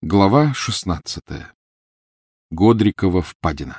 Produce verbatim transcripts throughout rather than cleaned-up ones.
Глава шестнадцатая. Годрикова впадина.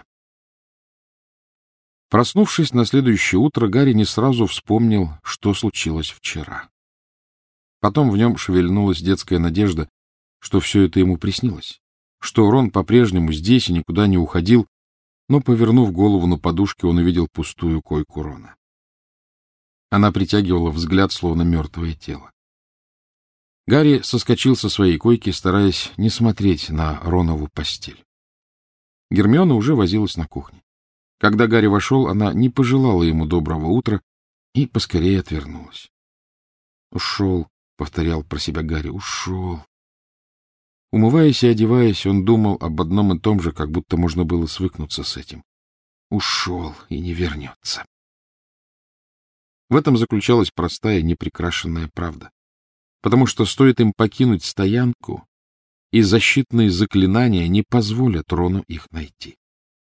Проснувшись на следующее утро, Гарри не сразу вспомнил, что случилось вчера. Потом в нем шевельнулась детская надежда, что все это ему приснилось, что Рон по-прежнему здесь и никуда не уходил, но, повернув голову на подушке, он увидел пустую койку Рона. Она притягивала взгляд, словно мертвое тело. Гарри соскочил со своей койки, стараясь не смотреть на Ронову постель. Гермиона уже возилась на кухне. Когда Гарри вошел, она не пожелала ему доброго утра и поскорее отвернулась. «Ушел», — повторял про себя Гарри, — «ушел». Умываясь и одеваясь, он думал об одном и том же, как будто можно было свыкнуться с этим. Ушел и не вернется. В этом заключалась простая, неприкрашенная правда. Потому что стоит им покинуть стоянку, и защитные заклинания не позволят Рону их найти.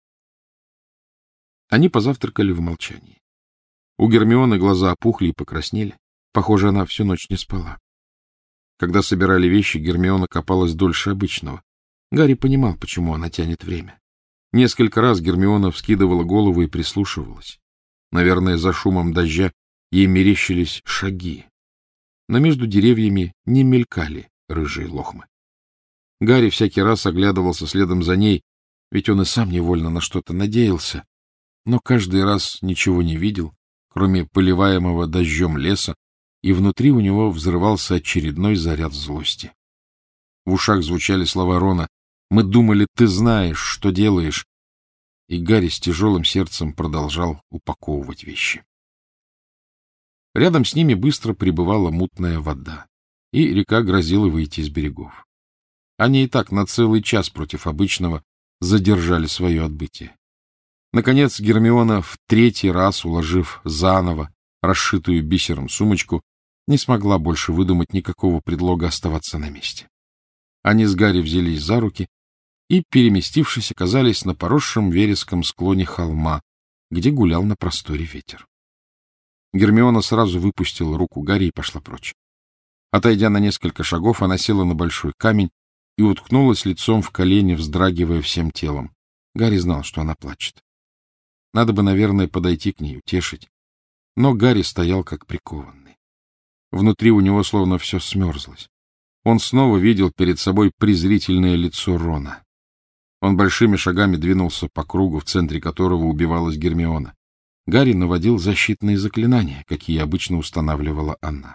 Они позавтракали в молчании. У Гермионы глаза опухли и покраснели. Похоже, она всю ночь не спала. Когда собирали вещи, Гермиона копалась дольше обычного. Гарри понимал, почему она тянет время. Несколько раз Гермиона вскидывала голову и прислушивалась. Наверное, за шумом дождя ей мерещились шаги. Но между деревьями не мелькали рыжие лохмы. Гарри всякий раз оглядывался следом за ней, ведь он и сам невольно на что-то надеялся, но каждый раз ничего не видел, кроме поливаемого дождем леса, и внутри у него взрывался очередной заряд злости. В ушах звучали слова Рона: «Мы думали, ты знаешь, что делаешь», и Гарри с тяжелым сердцем продолжал упаковывать вещи. Рядом с ними быстро прибывала мутная вода, и река грозила выйти из берегов. Они и так на целый час против обычного задержали свое отбытие. Наконец Гермиона, в третий раз уложив заново расшитую бисером сумочку, не смогла больше выдумать никакого предлога оставаться на месте. Они с Гарри взялись за руки и, переместившись, оказались на поросшем вереском склоне холма, где гулял на просторе ветер. Гермиона сразу выпустила руку Гарри и пошла прочь. Отойдя на несколько шагов, она села на большой камень и уткнулась лицом в колени, вздрагивая всем телом. Гарри знал, что она плачет. Надо бы, наверное, подойти к ней, утешить. Но Гарри стоял как прикованный. Внутри у него словно все смерзлось. Он снова видел перед собой презрительное лицо Рона. Он большими шагами двинулся по кругу, в центре которого убивалась Гермиона. Гарри наводил защитные заклинания, какие обычно устанавливала она.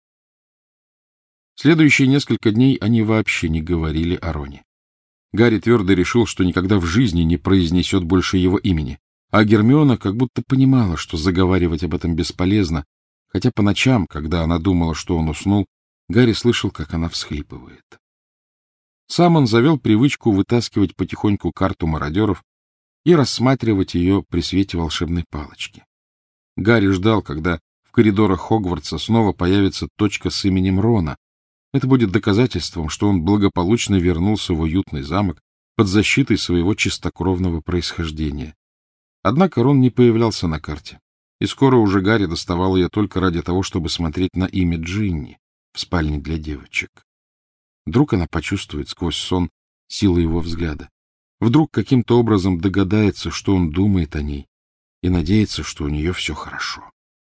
Следующие несколько дней они вообще не говорили о Роне. Гарри твердо решил, что никогда в жизни не произнесет больше его имени, а Гермиона как будто понимала, что заговаривать об этом бесполезно, хотя по ночам, когда она думала, что он уснул, Гарри слышал, как она всхлипывает. Сам он завел привычку вытаскивать потихоньку карту мародеров и рассматривать ее при свете волшебной палочки. Гарри ждал, когда в коридорах Хогвартса снова появится точка с именем Рона. Это будет доказательством, что он благополучно вернулся в уютный замок под защитой своего чистокровного происхождения. Однако Рон не появлялся на карте, и скоро уже Гарри доставал ее только ради того, чтобы смотреть на имя Джинни в спальне для девочек. Вдруг она почувствует сквозь сон силу его взгляда. Вдруг каким-то образом догадается, что он думает о ней, и надеется, что у нее все хорошо.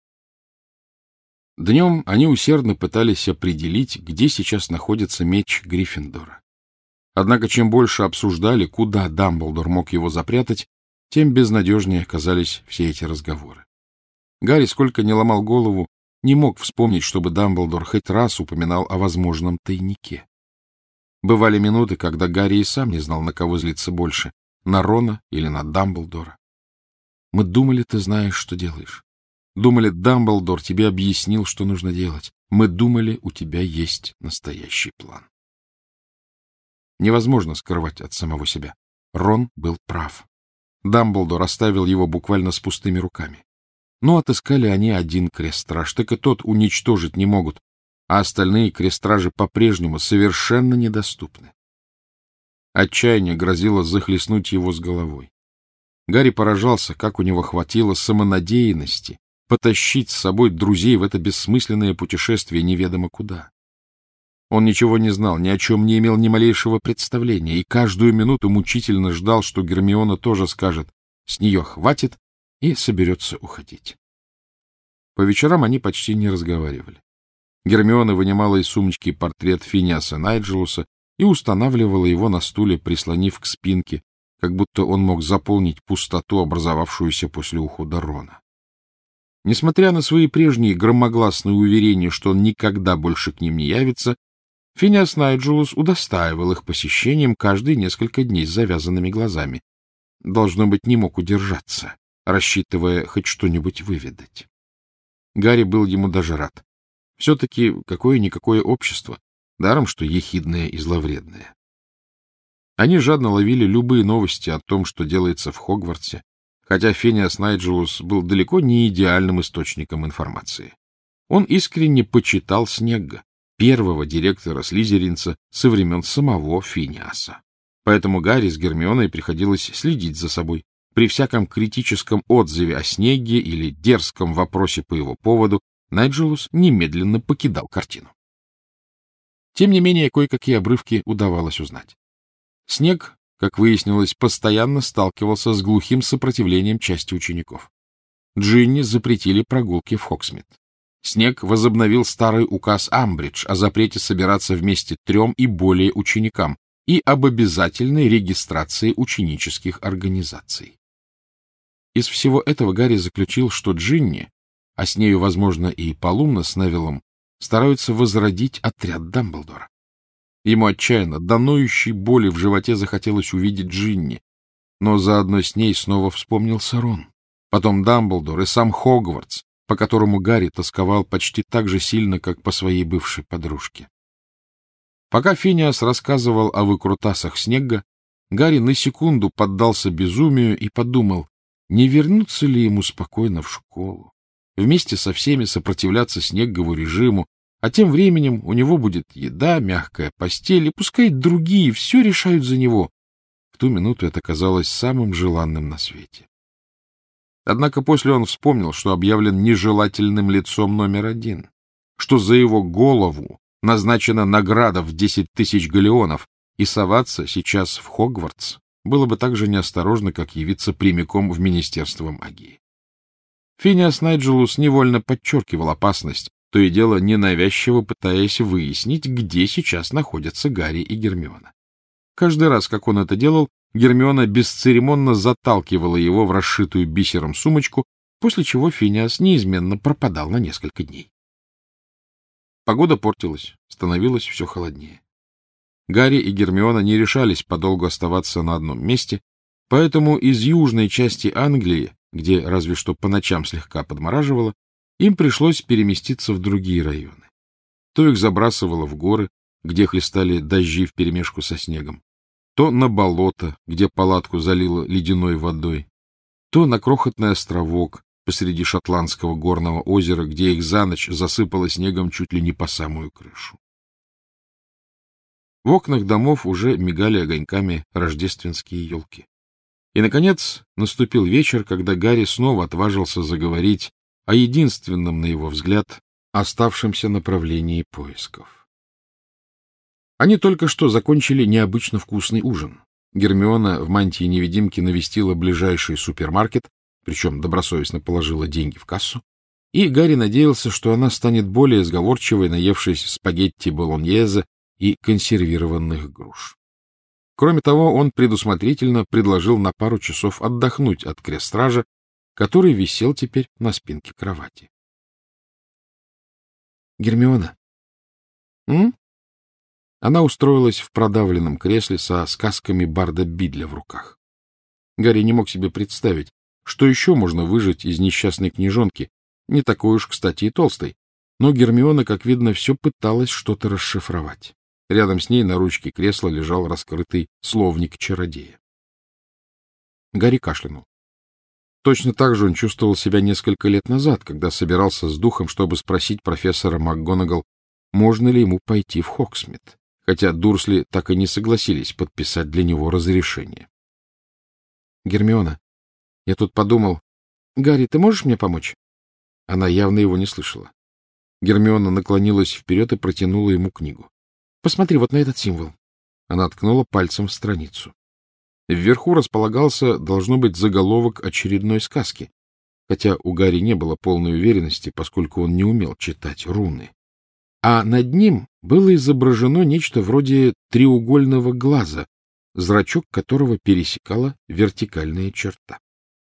Днем они усердно пытались определить, где сейчас находится меч Гриффиндора. Однако чем больше обсуждали, куда Дамблдор мог его запрятать, тем безнадежнее оказались все эти разговоры. Гарри, сколько ни ломал голову, не мог вспомнить, чтобы Дамблдор хоть раз упоминал о возможном тайнике. Бывали минуты, когда Гарри и сам не знал, на кого злиться больше — на Рона или на Дамблдора. «Мы думали, ты знаешь, что делаешь. Думали, Дамблдор тебе объяснил, что нужно делать. Мы думали, у тебя есть настоящий план». Невозможно скрывать от самого себя. Рон был прав. Дамблдор оставил его буквально с пустыми руками. Но отыскали они один крест-страж, так и тот уничтожить не могут, а остальные крестражи по-прежнему совершенно недоступны. Отчаяние грозило захлестнуть его с головой. Гарри поражался, как у него хватило самонадеянности потащить с собой друзей в это бессмысленное путешествие неведомо куда. Он ничего не знал, ни о чем не имел ни малейшего представления, и каждую минуту мучительно ждал, что Гермиона тоже скажет «с нее хватит» и соберется уходить. По вечерам они почти не разговаривали. Гермиона вынимала из сумочки портрет Финиаса Найджелуса и устанавливала его на стуле, прислонив к спинке, как будто он мог заполнить пустоту, образовавшуюся после ухода Рона. Несмотря на свои прежние громогласные уверения, что он никогда больше к ним не явится, Финиас Найджелус удостаивал их посещением каждые несколько дней с завязанными глазами. Должно быть, не мог удержаться, рассчитывая хоть что-нибудь выведать. Гарри был ему даже рад. Все-таки какое-никакое общество, даром что ехидное и зловредное. Они жадно ловили любые новости о том, что делается в Хогвартсе, хотя Финиас Найджелус был далеко не идеальным источником информации. Он искренне почитал Снегга, первого директора слизеринца со времен самого Финиаса. Поэтому Гарри с Гермионой приходилось следить за собой. При всяком критическом отзыве о Снегге или дерзком вопросе по его поводу Найджелус немедленно покидал картину. Тем не менее, кое-какие обрывки удавалось узнать. Снегг, как выяснилось, постоянно сталкивался с глухим сопротивлением части учеников. Джинни запретили прогулки в Хогсмит. Снегг возобновил старый указ Амбридж о запрете собираться вместе трем и более ученикам и об обязательной регистрации ученических организаций. Из всего этого Гарри заключил, что Джинни, а с нею, возможно, и Полумна с Невиллом, стараются возродить отряд Дамблдора. Ему отчаянно, до ноющей боли в животе захотелось увидеть Джинни, но заодно с ней снова вспомнился Рон, потом Дамблдор и сам Хогвартс, по которому Гарри тосковал почти так же сильно, как по своей бывшей подружке. Пока Финиас рассказывал о выкрутасах Снегга, Гарри на секунду поддался безумию и подумал, не вернуться ли ему спокойно в школу, вместе со всеми сопротивляться Снеггову режиму, а тем временем у него будет еда, мягкая постель, и пускай другие все решают за него. В ту минуту это казалось самым желанным на свете. Однако после он вспомнил, что объявлен нежелательным лицом номер один, что за его голову назначена награда в десять тысяч галеонов, и соваться сейчас в Хогвартс было бы так же неосторожно, как явиться прямиком в Министерство магии. Финиас Найджелус невольно подчеркивал опасность, то и дело ненавязчиво пытаясь выяснить, где сейчас находятся Гарри и Гермиона. Каждый раз, как он это делал, Гермиона бесцеремонно заталкивала его в расшитую бисером сумочку, после чего Финиас неизменно пропадал на несколько дней. Погода портилась, становилось все холоднее. Гарри и Гермиона не решались подолгу оставаться на одном месте, поэтому из южной части Англии, где разве что по ночам слегка подмораживало, им пришлось переместиться в другие районы. То их забрасывало в горы, где хлестали дожди вперемешку со снегом, то на болото, где палатку залило ледяной водой, то на крохотный островок посреди шотландского горного озера, где их за ночь засыпало снегом чуть ли не по самую крышу. В окнах домов уже мигали огоньками рождественские елки. И, наконец, наступил вечер, когда Гарри снова отважился заговорить о единственном, на его взгляд, оставшемся направлении поисков. Они только что закончили необычно вкусный ужин. Гермиона в мантии-невидимки навестила ближайший супермаркет, причем добросовестно положила деньги в кассу, и Гарри надеялся, что она станет более сговорчивой, наевшись спагетти болоньезе и консервированных груш. Кроме того, он предусмотрительно предложил на пару часов отдохнуть от крестража, который висел теперь на спинке кровати. — Гермиона? — М? Она устроилась в продавленном кресле со сказками Барда Бидля в руках. Гарри не мог себе представить, что еще можно выжать из несчастной книжонки, не такой уж, кстати, и толстой, но Гермиона, как видно, все пыталась что-то расшифровать. Рядом с ней на ручке кресла лежал раскрытый словник чародея. Гарри кашлянул. Точно так же он чувствовал себя несколько лет назад, когда собирался с духом, чтобы спросить профессора МакГонагал, можно ли ему пойти в Хогсмит, хотя Дурсли так и не согласились подписать для него разрешение. — Гермиона, я тут подумал... Гарри, ты можешь мне помочь? Она явно его не слышала. Гермиона наклонилась вперед и протянула ему книгу. Посмотри вот на этот символ. Она ткнула пальцем в страницу. Вверху располагался, должно быть, заголовок очередной сказки, хотя у Гарри не было полной уверенности, поскольку он не умел читать руны. А над ним было изображено нечто вроде треугольного глаза, зрачок которого пересекала вертикальная черта.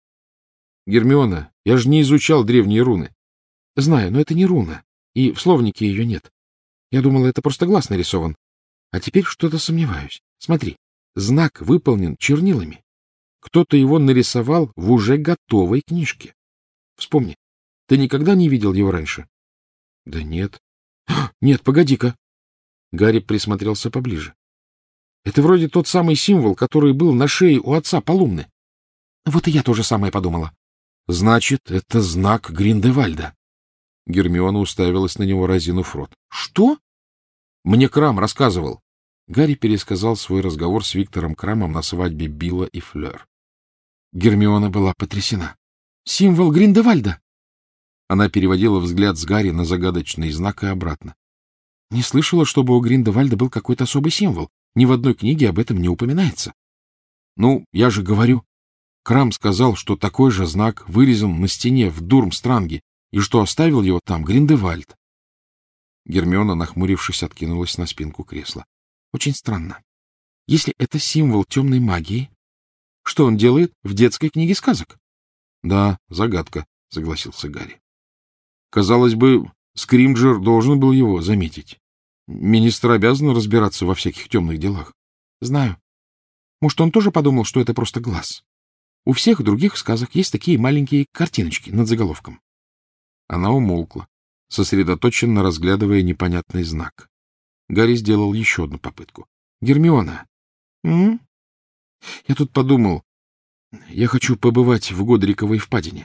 — Гермиона, я же не изучал древние руны. — Знаю, но это не руна, и в словнике ее нет. Я думала, это просто глаз нарисован. А теперь что-то сомневаюсь. Смотри, знак выполнен чернилами. Кто-то его нарисовал в уже готовой книжке. Вспомни, ты никогда не видел его раньше? — Да нет. — Нет, погоди-ка. Гарри присмотрелся поближе. Это вроде тот самый символ, который был на шее у отца Полумны. Вот и я тоже самое подумала. Значит, это знак Гриндевальда. Гермиона уставилась на него, разинув рот. — Что? — Мне Крам рассказывал. Гарри пересказал свой разговор с Виктором Крамом на свадьбе Билла и Флёр. Гермиона была потрясена. — Символ Гриндевальда! Она переводила взгляд с Гарри на загадочный знак и обратно. — Не слышала, чтобы у Гриндевальда был какой-то особый символ. Ни в одной книге об этом не упоминается. — Ну, я же говорю. Крам сказал, что такой же знак вырезан на стене в Дурмстранге, и что оставил его там Гриндевальд. Гермиона, нахмурившись, откинулась на спинку кресла. — Очень странно. Если это символ темной магии, что он делает в детской книге сказок? — Да, загадка, — согласился Гарри. Казалось бы, Скримджер должен был его заметить. Министр обязан разбираться во всяких темных делах. — Знаю. Может, он тоже подумал, что это просто глаз? У всех других сказок есть такие маленькие картиночки над заголовком. Она умолкла, сосредоточенно разглядывая непонятный знак. Гарри сделал еще одну попытку. — Гермиона. — М? — Я тут подумал. Я хочу побывать в Годриковой впадине.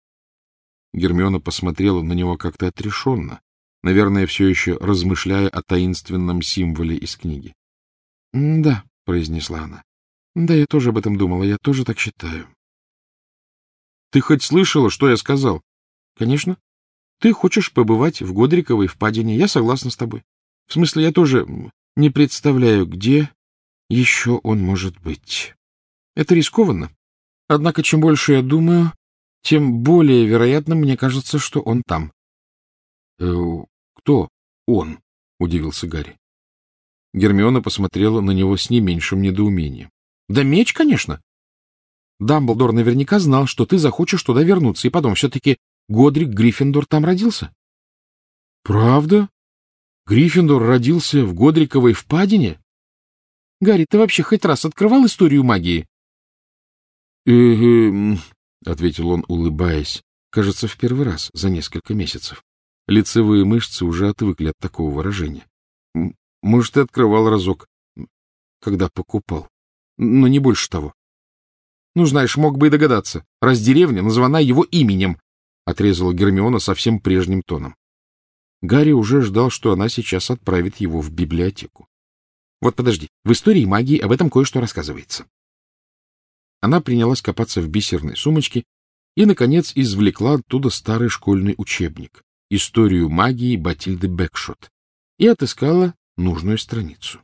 Гермиона посмотрела на него как-то отрешенно, наверное, все еще размышляя о таинственном символе из книги. — Да, — произнесла она. — Да, я тоже об этом думала, я тоже так считаю. — Ты хоть слышала, что я сказал? — Конечно. Ты хочешь побывать в Годриковой впадине, я согласна с тобой. В смысле, я тоже не представляю, где еще он может быть. Это рискованно. Однако, чем больше я думаю, тем более вероятно мне кажется, что он там. — Э, кто он? — удивился Гарри. Гермиона посмотрела на него с не меньшим недоумением. — Да меч, конечно. Дамблдор наверняка знал, что ты захочешь туда вернуться, и потом все-таки Годрик Гриффиндор там родился. — Правда? Гриффиндор родился в Годриковой впадине? — Гарри, ты вообще хоть раз открывал историю магии? — Э-э, — ответил он, улыбаясь, кажется, в первый раз за несколько месяцев. Лицевые мышцы уже отвыкли от такого выражения. — Может, и открывал разок, когда покупал, но не больше того. — Ну, знаешь, мог бы и догадаться, раз деревня названа его именем, — отрезала Гермиона совсем прежним тоном. Гарри уже ждал, что она сейчас отправит его в библиотеку. — Вот подожди, в истории магии об этом кое-что рассказывается. Она принялась копаться в бисерной сумочке и, наконец, извлекла оттуда старый школьный учебник «Историю магии Батильды Бэкшот» и отыскала нужную страницу.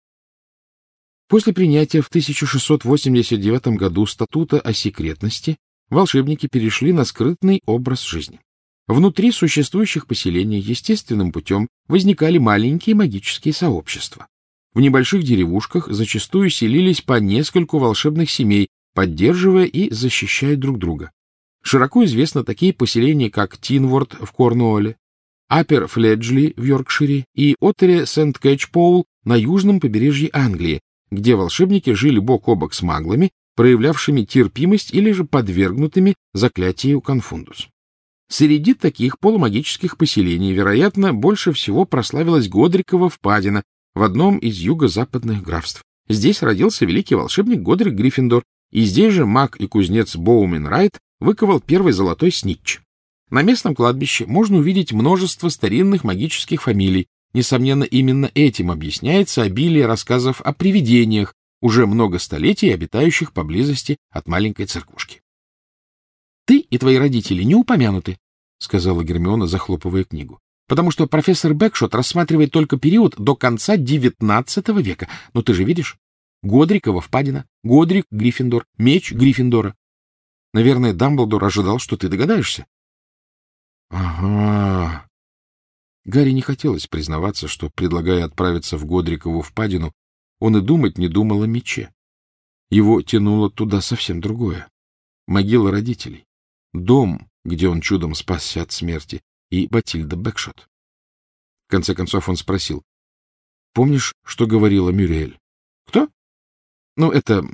После принятия в тысяча шестьсот восемьдесят девятом году статута о секретности волшебники перешли на скрытный образ жизни. Внутри существующих поселений естественным путем возникали маленькие магические сообщества. В небольших деревушках зачастую селились по нескольку волшебных семей, поддерживая и защищая друг друга. Широко известны такие поселения, как Тинворд в Корнуолле, Аппер Фледжли в Йоркшире и Оттере Сент-Кэтч-Поул на южном побережье Англии, где волшебники жили бок о бок с маглами, проявлявшими терпимость или же подвергнутыми заклятию Конфундус. Среди таких полумагических поселений, вероятно, больше всего прославилась Годрикова впадина в одном из юго-западных графств. Здесь родился великий волшебник Годрик Гриффиндор, и здесь же маг и кузнец Боумен Райт выковал первый золотой снитч. На местном кладбище можно увидеть множество старинных магических фамилий. Несомненно, именно этим объясняется обилие рассказов о привидениях, уже много столетий обитающих поблизости от маленькой церквушки. — Ты и твои родители не упомянуты, — сказала Гермиона, захлопывая книгу. потому что профессор Бэкшот рассматривает только период до конца девятнадцатого века. Но ты же видишь, Годрикова впадина, Годрик — Гриффиндор, меч Гриффиндора. Наверное, Дамблдор ожидал, что ты догадаешься. — Ага. Гарри не хотелось признаваться, что, предлагая отправиться в Годрикову впадину, он и думать не думал о мече. Его тянуло туда совсем другое. Могила родителей, дом, где он чудом спасся от смерти, и Батильда Бэкшот. В конце концов он спросил: — Помнишь, что говорила Мюриэль? — Кто? — Ну, это...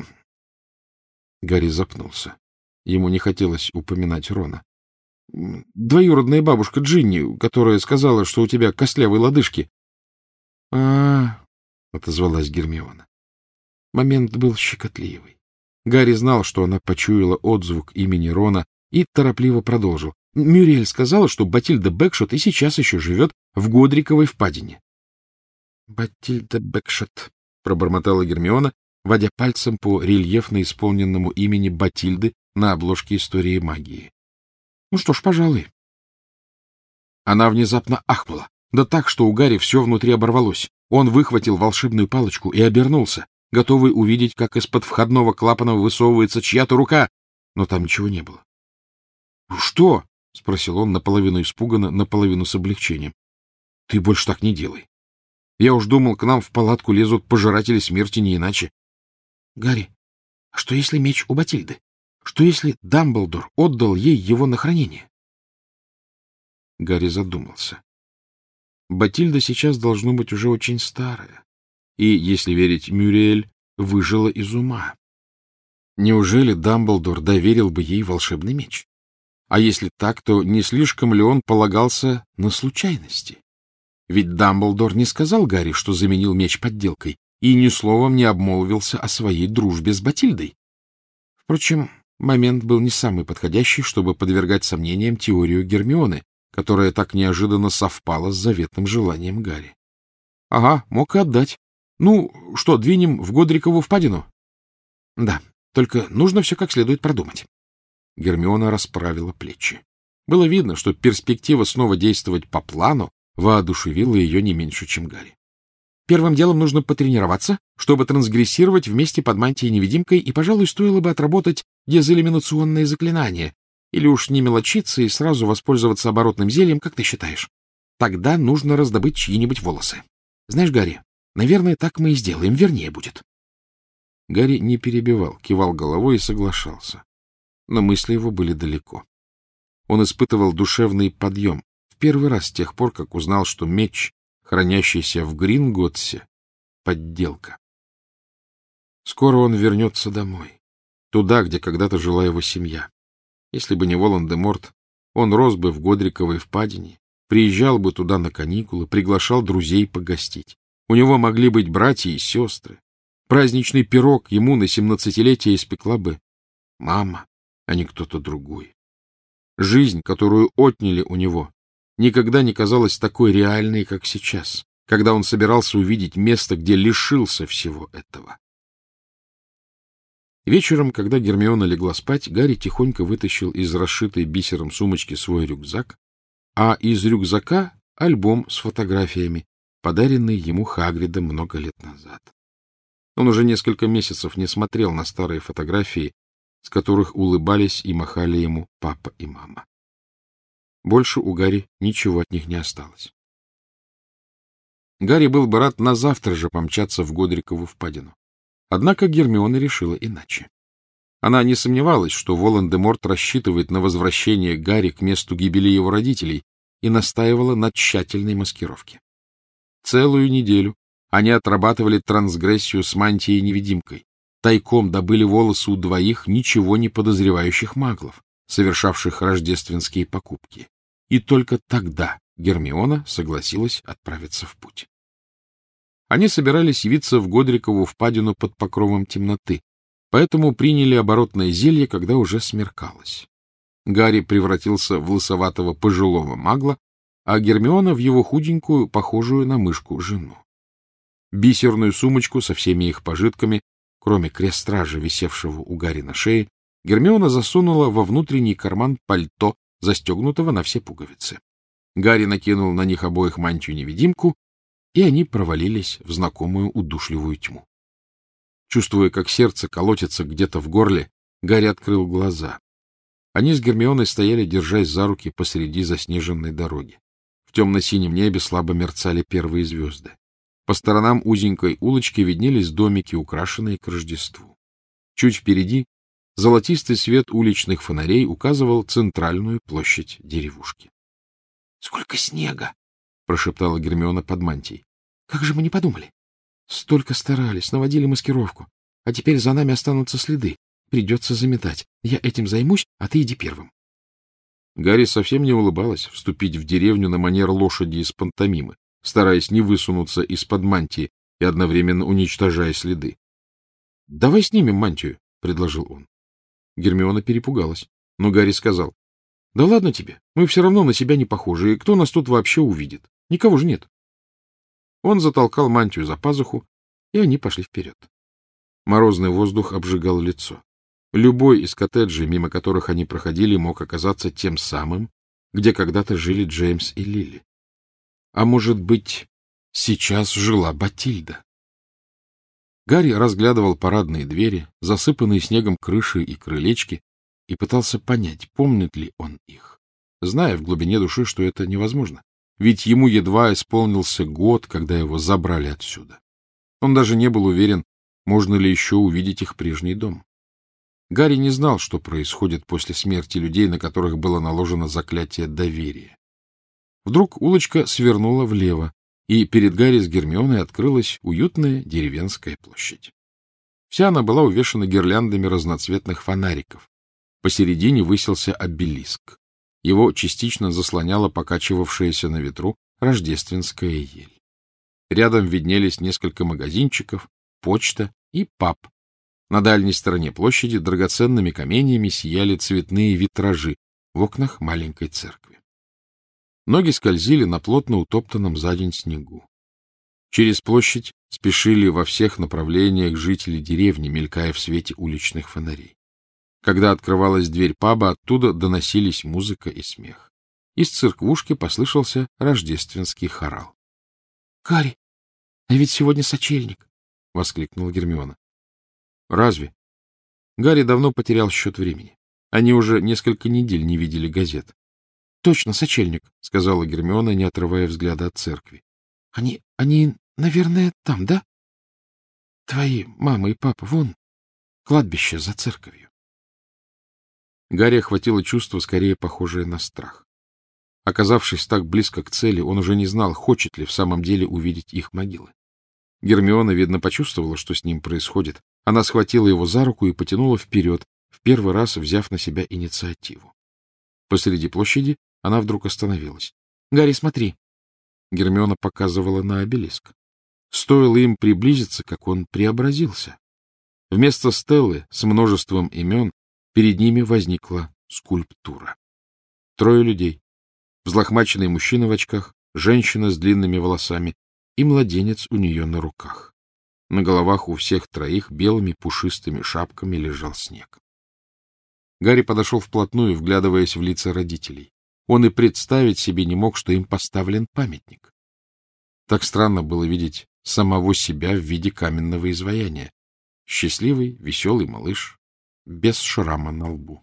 Гарри запнулся. Ему не хотелось упоминать Рона. — Двоюродная бабушка Джинни, которая сказала, что у тебя костлявые лодыжки. — А, — отозвалась Гермиона. Момент был щекотливый. Гарри знал, что она почуяла отзвук имени Рона, и торопливо продолжил. Мюриэль сказала, что Батильда Бэкшот и сейчас еще живет в Годриковой впадине. — Батильда Бэкшот, — пробормотала Гермиона, водя пальцем по рельефно исполненному имени Батильды на обложке истории магии. — Ну что ж, пожалуй. Она внезапно ахнула, да так, что у Гарри все внутри оборвалось. Он выхватил волшебную палочку и обернулся, готовый увидеть, как из-под входного клапана высовывается чья-то рука, но там ничего не было. — Что? — спросил он наполовину испуганно, наполовину с облегчением. — Ты больше так не делай. Я уж думал, к нам в палатку лезут пожиратели смерти, не иначе. — Гарри, а что если меч у Батильды? Что если Дамблдор отдал ей его на хранение? Гарри задумался. Батильда сейчас должно быть уже очень старая, и, если верить Мюриэль, выжила из ума. Неужели Дамблдор доверил бы ей волшебный меч? А если так, то не слишком ли он полагался на случайности? Ведь Дамблдор не сказал Гарри, что заменил меч подделкой, и ни словом не обмолвился о своей дружбе с Батильдой. Впрочем, момент был не самый подходящий, чтобы подвергать сомнениям теорию Гермионы, которая так неожиданно совпала с заветным желанием Гарри. — Ага, мог и отдать. Ну, что, двинем в Годрикову впадину? — Да, только нужно все как следует продумать. Гермиона расправила плечи. Было видно, что перспектива снова действовать по плану воодушевила ее не меньше, чем Гарри. Первым делом нужно потренироваться, чтобы трансгрессировать вместе под мантией-невидимкой, и, пожалуй, стоило бы отработать дезиллюминационные заклинания. Или уж не мелочиться и сразу воспользоваться оборотным зельем, как ты считаешь? Тогда нужно раздобыть чьи-нибудь волосы. Знаешь, Гарри, наверное, так мы и сделаем, вернее будет. Гарри не перебивал, кивал головой и соглашался. Но мысли его были далеко. Он испытывал душевный подъем в первый раз с тех пор, как узнал, что меч, хранящийся в Гринготсе, — подделка. Скоро он вернется домой, туда, где когда-то жила его семья. Если бы не Волан-де-Морт, он рос бы в Годриковой впадине, приезжал бы туда на каникулы, приглашал друзей погостить. У него могли быть братья и сестры. Праздничный пирог ему на семнадцатилетие испекла бы мама, а не кто-то другой. Жизнь, которую отняли у него, никогда не казалась такой реальной, как сейчас, когда он собирался увидеть место, где лишился всего этого. Вечером, когда Гермиона легла спать, Гарри тихонько вытащил из расшитой бисером сумочки свой рюкзак, а из рюкзака — альбом с фотографиями, подаренный ему Хагридом много лет назад. Он уже несколько месяцев не смотрел на старые фотографии, с которых улыбались и махали ему папа и мама. Больше у Гарри ничего от них не осталось. Гарри был бы рад на завтра же помчаться в Годрикову впадину. Однако Гермиона решила иначе. Она не сомневалась, что Волан-де-Морт рассчитывает на возвращение Гарри к месту гибели его родителей, и настаивала на тщательной маскировке. Целую неделю они отрабатывали трансгрессию с мантией-невидимкой, тайком добыли волосы у двоих ничего не подозревающих маглов, совершавших рождественские покупки. И только тогда Гермиона согласилась отправиться в путь. Они собирались явиться в Годрикову впадину под покровом темноты, поэтому приняли оборотное зелье, когда уже смеркалось. Гарри превратился в лысоватого пожилого магла, а Гермиона в его худенькую, похожую на мышку, жену. Бисерную сумочку со всеми их пожитками, кроме крест-стража, висевшего у Гарри на шее, Гермиона засунула во внутренний карман пальто, застегнутого на все пуговицы. Гарри накинул на них обоих мантию-невидимку, и они провалились в знакомую удушливую тьму. Чувствуя, как сердце колотится где-то в горле, Гарри открыл глаза. Они с Гермионой стояли, держась за руки посреди заснеженной дороги. В темно-синем небе слабо мерцали первые звезды. По сторонам узенькой улочки виднелись домики, украшенные к Рождеству. Чуть впереди золотистый свет уличных фонарей указывал центральную площадь деревушки. — Сколько снега! — прошептала Гермиона под мантией. — Как же мы не подумали! Столько старались, наводили маскировку, а теперь за нами останутся следы. Придется заметать. Я этим займусь, а ты иди первым. Гарри совсем не улыбалась вступить в деревню на манер лошади из пантомимы, стараясь не высунуться из-под мантии и одновременно уничтожая следы. — Давай снимем мантию, — предложил он. Гермиона перепугалась, но Гарри сказал: — Да ладно тебе, мы все равно на себя не похожи, и кто нас тут вообще увидит? Никого же нет. Он затолкал мантию за пазуху, и они пошли вперед. Морозный воздух обжигал лицо. Любой из коттеджей, мимо которых они проходили, мог оказаться тем самым, где когда-то жили Джеймс и Лили. А может быть, сейчас жила Батильда? Гарри разглядывал парадные двери, засыпанные снегом крыши и крылечки, и пытался понять, помнит ли он их, зная в глубине души, что это невозможно, ведь ему едва исполнился год, когда его забрали отсюда. Он даже не был уверен, можно ли еще увидеть их прежний дом. Гарри не знал, что происходит после смерти людей, на которых было наложено заклятие доверия. Вдруг улочка свернула влево, и перед Гарри с Гермионой открылась уютная деревенская площадь. Вся она была увешана гирляндами разноцветных фонариков. Посередине высился обелиск. Его частично заслоняла покачивавшаяся на ветру рождественская ель. Рядом виднелись несколько магазинчиков, почта и паб. На дальней стороне площади драгоценными каменьями сияли цветные витражи в окнах маленькой церкви. Ноги скользили на плотно утоптанном за день снегу. Через площадь спешили во всех направлениях жители деревни, мелькая в свете уличных фонарей. Когда открывалась дверь паба, оттуда доносились музыка и смех. Из церквушки послышался рождественский хорал. — Гарри, а ведь сегодня сочельник! — воскликнула Гермиона. — Разве? Гарри давно потерял счет времени. Они уже несколько недель не видели газет. — Точно, сочельник, — сказала Гермиона, не отрывая взгляда от церкви. — Они, они, наверное, там, да? Твои мама и папа, вон, кладбище за церковью. Гарри охватило чувство, скорее похожее на страх. Оказавшись так близко к цели, он уже не знал, хочет ли в самом деле увидеть их могилы. Гермиона, видно, почувствовала, что с ним происходит. Она схватила его за руку и потянула вперед, в первый раз взяв на себя инициативу. Посреди площади она вдруг остановилась. — Гарри, смотри! Гермиона показывала на обелиск. Стоило им приблизиться, как он преобразился. Вместо стелы с множеством имен перед ними возникла скульптура. Трое людей. Взлохмаченный мужчина в очках, женщина с длинными волосами и младенец у нее на руках. На головах у всех троих белыми пушистыми шапками лежал снег. Гарри подошел вплотную, вглядываясь в лица родителей. Он и представить себе не мог, что им поставлен памятник. Так странно было видеть самого себя в виде каменного изваяния. Счастливый, веселый малыш, без шрама на лбу.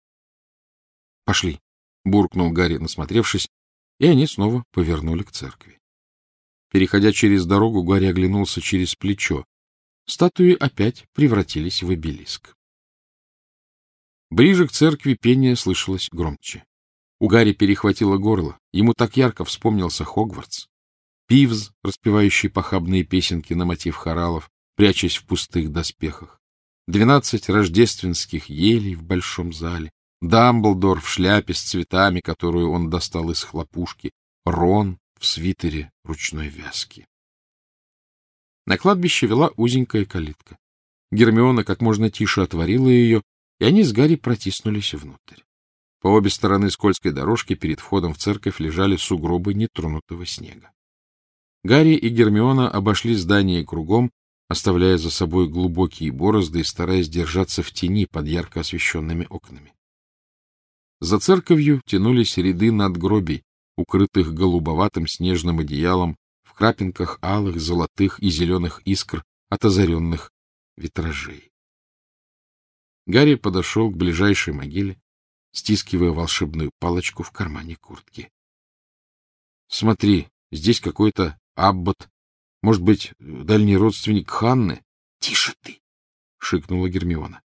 — Пошли, — буркнул Гарри, насмотревшись, и они снова повернули к церкви. Переходя через дорогу, Гарри оглянулся через плечо. Статуи опять превратились в обелиск. Ближе к церкви пение слышалось громче. У Гарри перехватило горло. Ему так ярко вспомнился Хогвартс. Пивз, распевающий похабные песенки на мотив хоралов, прячась в пустых доспехах. Двенадцать рождественских елей в большом зале. Дамблдор в шляпе с цветами, которую он достал из хлопушки. Рон в свитере ручной вязки. На кладбище вела узенькая калитка. Гермиона как можно тише отворила ее, и они с Гарри протиснулись внутрь. По обе стороны скользкой дорожки перед входом в церковь лежали сугробы нетронутого снега. Гарри и Гермиона обошли здание кругом, оставляя за собой глубокие борозды и стараясь держаться в тени под ярко освещенными окнами. За церковью тянулись ряды надгробий, укрытых голубоватым снежным одеялом, в крапинках алых, золотых и зеленых искр от озаренных витражей. Гарри подошел к ближайшей могиле, стискивая волшебную палочку в кармане куртки. — Смотри, здесь какой-то аббат, может быть, дальний родственник Ханны? — Тише ты! — шикнула Гермиона.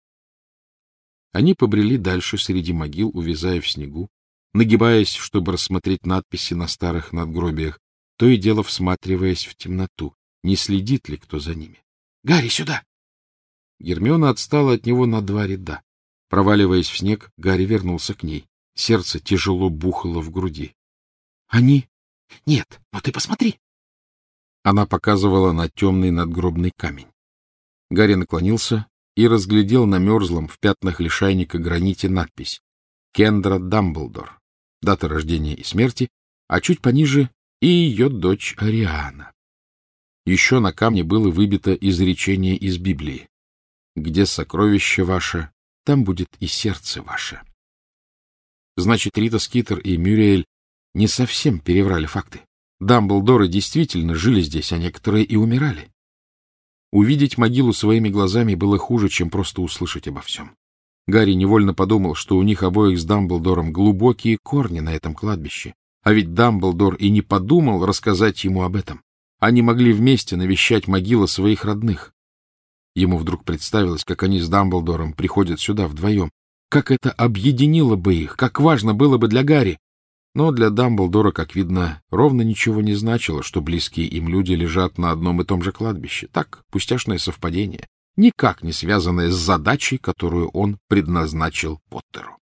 Они побрели дальше среди могил, увязая в снегу, нагибаясь, чтобы рассмотреть надписи на старых надгробиях, то и дело всматриваясь в темноту, не следит ли кто за ними. — Гарри, сюда! Гермиона отстала от него на два ряда. Проваливаясь в снег, Гарри вернулся к ней. Сердце тяжело бухало в груди. — Они? — Нет, но ты посмотри. Она показывала на темный надгробный камень. Гарри наклонился и разглядел на мерзлом в пятнах лишайника граните надпись «Кендра Дамблдор», дата рождения и смерти, а чуть пониже и ее дочь Ариана. Еще на камне было выбито изречение из Библии: «Где сокровище ваше, там будет и сердце ваше». Значит, Рита Скитер и Мюриэль не совсем переврали факты. Дамблдоры действительно жили здесь, а некоторые и умирали. Увидеть могилу своими глазами было хуже, чем просто услышать обо всем. Гарри невольно подумал, что у них обоих с Дамблдором глубокие корни на этом кладбище. А ведь Дамблдор и не подумал рассказать ему об этом. Они могли вместе навещать могилы своих родных. Ему вдруг представилось, как они с Дамблдором приходят сюда вдвоем. Как это объединило бы их, как важно было бы для Гарри. Но для Дамблдора, как видно, ровно ничего не значило, что близкие им люди лежат на одном и том же кладбище. Так, пустяшное совпадение, никак не связанное с задачей, которую он предназначил Поттеру.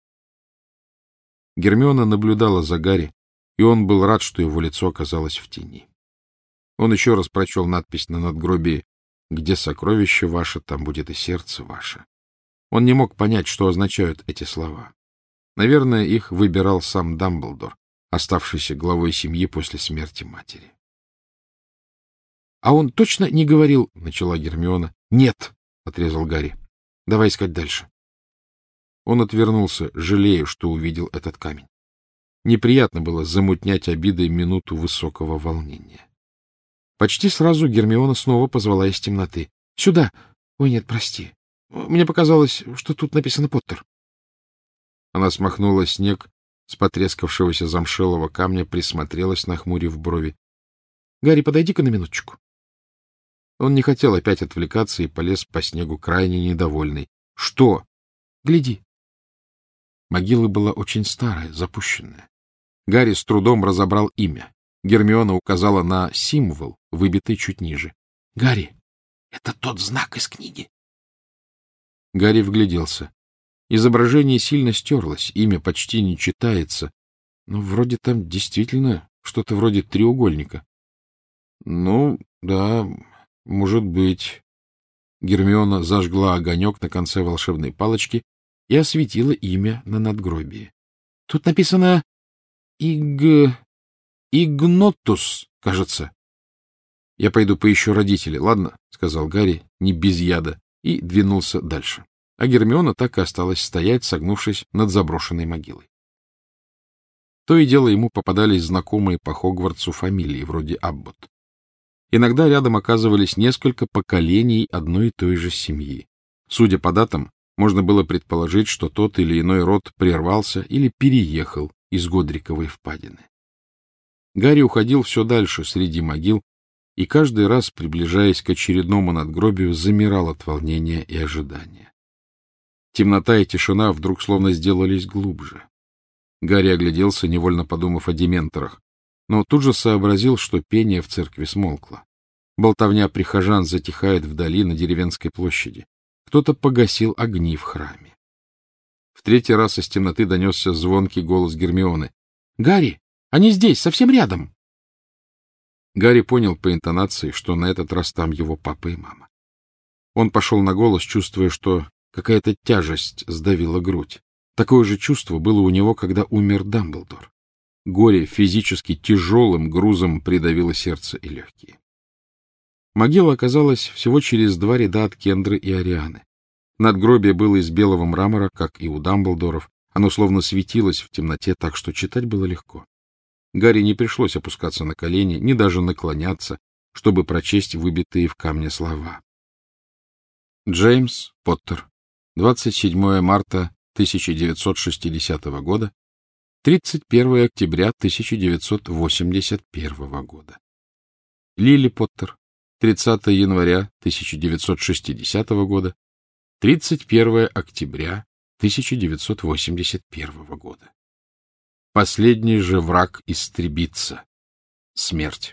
Гермиона наблюдала за Гарри, и он был рад, что его лицо оказалось в тени. Он еще раз прочел надпись на надгробии: «Где сокровище ваше, там будет и сердце ваше». Он не мог понять, что означают эти слова. Наверное, их выбирал сам Дамблдор, оставшийся главой семьи после смерти матери. — А он точно не говорил, — начала Гермиона. — Нет, — отрезал Гарри. — Давай искать дальше. Он отвернулся, жалея, что увидел этот камень. Неприятно было замутнять обидой минуту высокого волнения. Почти сразу Гермиона снова позвала из темноты. — Сюда! Ой, нет, прости. Мне показалось, что тут написано Поттер. Она смахнула снег с потрескавшегося замшелого камня, присмотрелась, нахмурив брови. — Гарри, подойди-ка на минуточку. Он не хотел опять отвлекаться и полез по снегу, крайне недовольный. — Что? — Гляди. Могила была очень старая, запущенная. Гарри с трудом разобрал имя. Гермиона указала на символ, выбитый чуть ниже. — Гарри, это тот знак из книги. Гарри вгляделся. Изображение сильно стерлось, имя почти не читается, но вроде там действительно что-то вроде треугольника. — Ну, да, может быть. Гермиона зажгла огонек на конце волшебной палочки и осветила имя на надгробии. — Тут написано Иг... Игнотус, кажется. — Я пойду поищу родителей, ладно? — сказал Гарри, не без яда, и двинулся дальше. А Гермиона так и осталась стоять, согнувшись над заброшенной могилой. То и дело ему попадались знакомые по Хогвартсу фамилии, вроде Аббот. Иногда рядом оказывались несколько поколений одной и той же семьи. Судя по датам, можно было предположить, что тот или иной род прервался или переехал из Годриковой впадины. Гарри уходил все дальше среди могил, и каждый раз, приближаясь к очередному надгробию, замирал от волнения и ожидания. Темнота и тишина вдруг словно сделались глубже. Гарри огляделся, невольно подумав о дементорах, но тут же сообразил, что пение в церкви смолкло. Болтовня прихожан затихает вдали на деревенской площади. Кто-то погасил огни в храме. В третий раз из темноты донесся звонкий голос Гермионы. — Гарри, они здесь, совсем рядом! Гарри понял по интонации, что на этот раз там его папа и мама. Он пошел на голос, чувствуя, что какая-то тяжесть сдавила грудь. Такое же чувство было у него, когда умер Дамблдор. Горе физически тяжелым грузом придавило сердце и легкие. Могила оказалась всего через два ряда от Кендры и Арианы. Надгробие было из белого мрамора, как и у Дамблдоров. Оно словно светилось в темноте, так что читать было легко. Гарри не пришлось опускаться на колени, ни даже наклоняться, чтобы прочесть выбитые в камне слова. Джеймс Поттер. двадцать седьмое марта тысяча девятьсот шестидесятого года, тридцать первое октября тысяча девятьсот восемьдесят первого года. Лили Поттер. тридцатое января тысяча девятьсот шестидесятого года, тридцать первое октября тысяча девятьсот восемьдесят первого года. Последний же враг истребится. Смерть.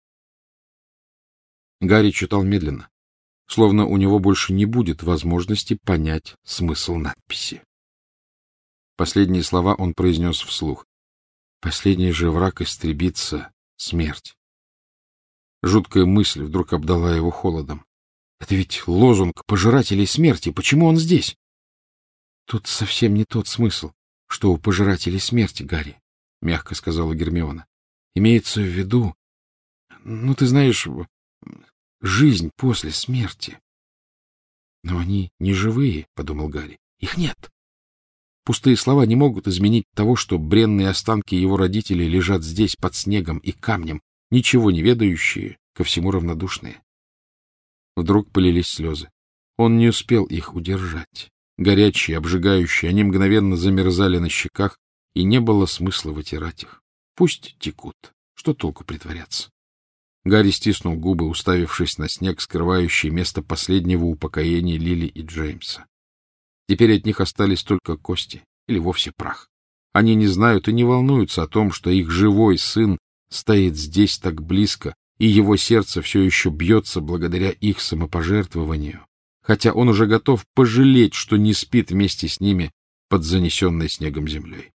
Гарри читал медленно, словно у него больше не будет возможности понять смысл надписи. Последние слова он произнес вслух. Последний же враг истребится. Смерть. Жуткая мысль вдруг обдала его холодом. Это ведь лозунг пожирателей смерти. Почему он здесь? Тут совсем не тот смысл, что у пожирателей смерти, Гарри, — мягко сказала Гермиона. Имеется в виду, ну, ты знаешь, жизнь после смерти. Но они не живые, — подумал Гарри. Их нет. Пустые слова не могут изменить того, что бренные останки его родителей лежат здесь под снегом и камнем, ничего не ведающие, ко всему равнодушные. Вдруг полились слезы. Он не успел их удержать. Горячие, обжигающие, они мгновенно замерзали на щеках, и не было смысла вытирать их. Пусть текут. Что толку притворяться? Гарри стиснул губы, уставившись на снег, скрывающий место последнего упокоения Лили и Джеймса. Теперь от них остались только кости, или вовсе прах. Они не знают и не волнуются о том, что их живой сын стоит здесь так близко, и его сердце все еще бьется благодаря их самопожертвованию, хотя он уже готов пожалеть, что не спит вместе с ними под занесенной снегом землей.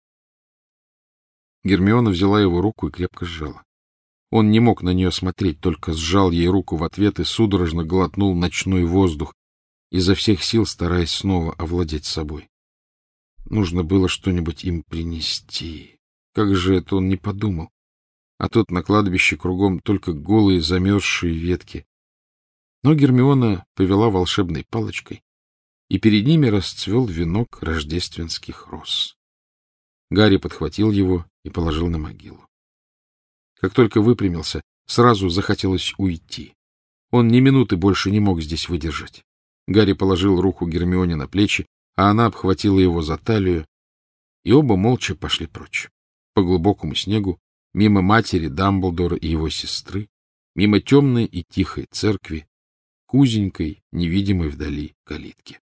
Гермиона взяла его руку и крепко сжала. Он не мог на нее смотреть, только сжал ей руку в ответ и судорожно глотнул ночной воздух, изо всех сил стараясь снова овладеть собой. Нужно было что-нибудь им принести. Как же это он не подумал? А тут на кладбище кругом только голые замерзшие ветки. Но Гермиона повела волшебной палочкой, и перед ними расцвел венок рождественских роз. Гарри подхватил его и положил на могилу. Как только выпрямился, сразу захотелось уйти. Он ни минуты больше не мог здесь выдержать. Гарри положил руку Гермионе на плечи, а она обхватила его за талию, и оба молча пошли прочь. По глубокому снегу, мимо матери Дамблдора и его сестры, мимо темной и тихой церкви, к узенькой, невидимой вдали калитке.